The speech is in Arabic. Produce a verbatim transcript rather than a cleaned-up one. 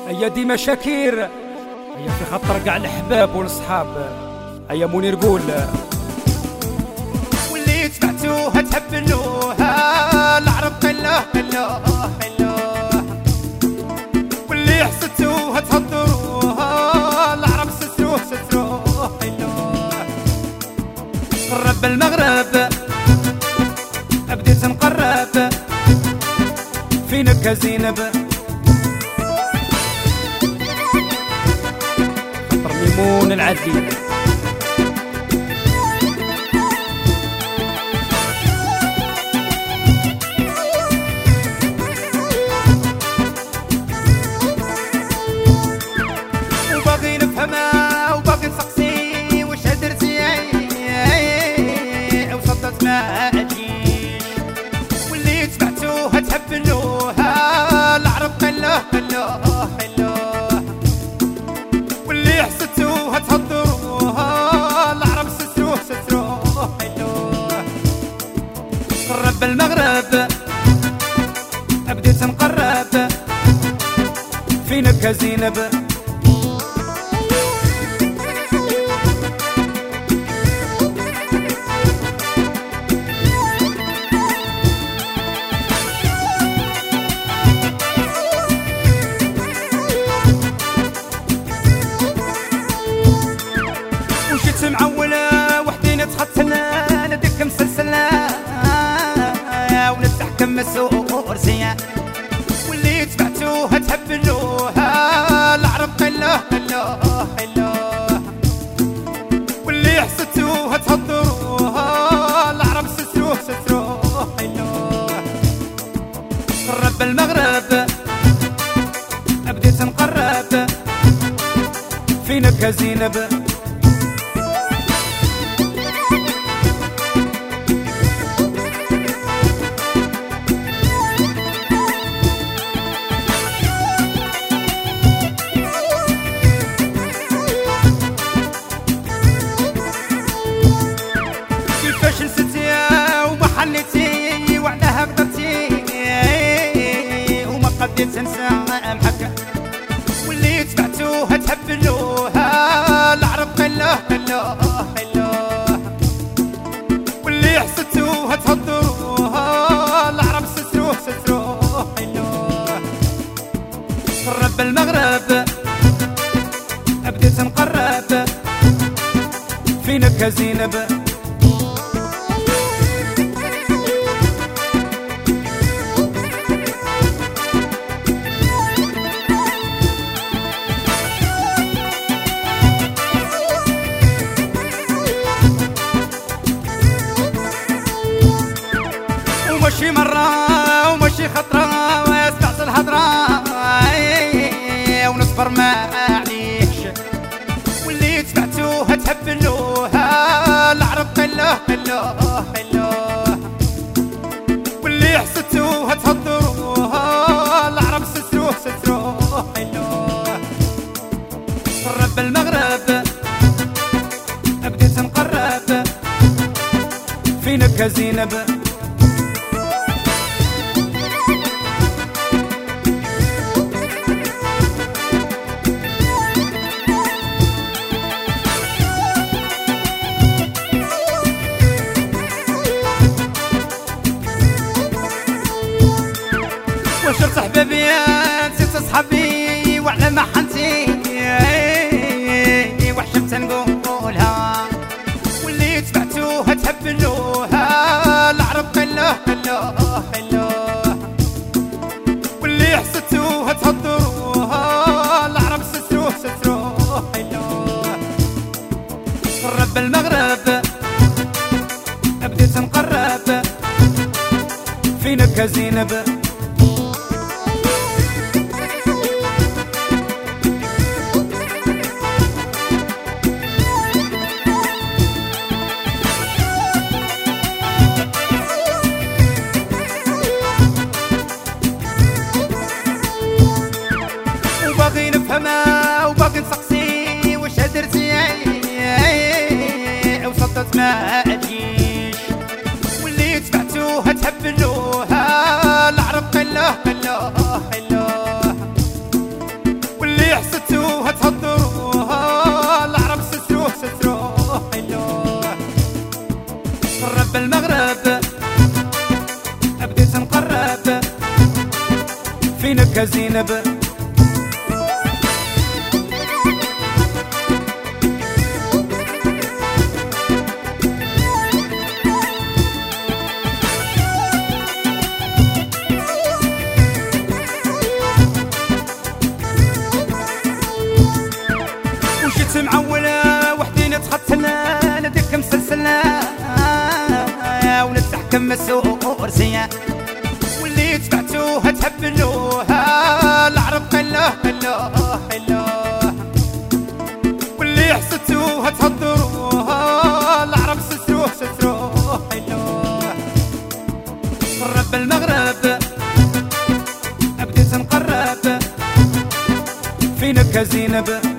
هيا ديما شاكير، هيا في خطر كاع الحباب والصحاب. هيا منير قول واللي تبعتوها تهبلوها العرب قلوه قلوه قلوه، واللي حسدتوها تهضروها العرب ستروه ستروه قلوه. قرب المغرب بديت نقرب فينك يا زينب، خطر ميمون العذيب. وباغي نفهمها وباغي نسقسي واش درتي وصدت ما اجيش، واللي تبعتوها تهبلوها العرب قلوه قلوه قلوه، واللي حسدتوها تهضروها العرب ستروه ستروه قلوه. قرب المغرب بديت نقرب فينك يا زينب، وجيت معولة وحدي نتختنا ندك مسلسلة ونتحكم مسؤول زيان، واللي تبعتوها تهبلوها العرب قلوه قلوه قلوه، واللي حسدتوها تهضروها العرب ستروه ستروه قلوه. قرب المغرب بديت نقرب فينك يا زينب، كيفاش نسيتي وما حليتي وعلاه قدرتي وما قدرت ننسى محك، واللي تبعتوها تهبلوها العرب قلوه قلوه قلوه، واللي حسدتوها تهضروها العرب ستروه ستروه قلوه. قرب المغرب بديت نقرب فينك يا زينب، ومشي مرة ومشي خطرة ويسمعت الهضرة ونصبر معليش، واللي تبعتوها تهبلوها العرب قلوه قلوه قلوه، واللي حسدتوها تهضروها العرب ستروه ستروه قلوه. قرب المغرب بديت نقرب فينك يا زينب، واش رتح بابي نسيت صحابي وعلى ما حنتي وحشمت نقولها، واللي تبعتوها تهبلوها العرب قلوه قلوه قلوه، واللي حسدتوها تهضروها العرب ستروه ستروه قلوه. قرب المغرب بديت نقرب فينك يا زينب، وباغي نفهمها وباغي نسقسي واش درتي وصدت ما اجيش، واللي تبعتوها تهبلوها العرب قلوه قلوه قلوه، زينب. وجيت معولة وحدي نتختلة لديك مسلسلة ولد تحكم مسؤول سيا واللي تبعتوها تهبلوها العرب قلوه قلوه قلوه واللي حسدتوها تهضروها العرب ستروه ستروه قلوه. قرب المغرب بديت نقرب فينك يا زينب.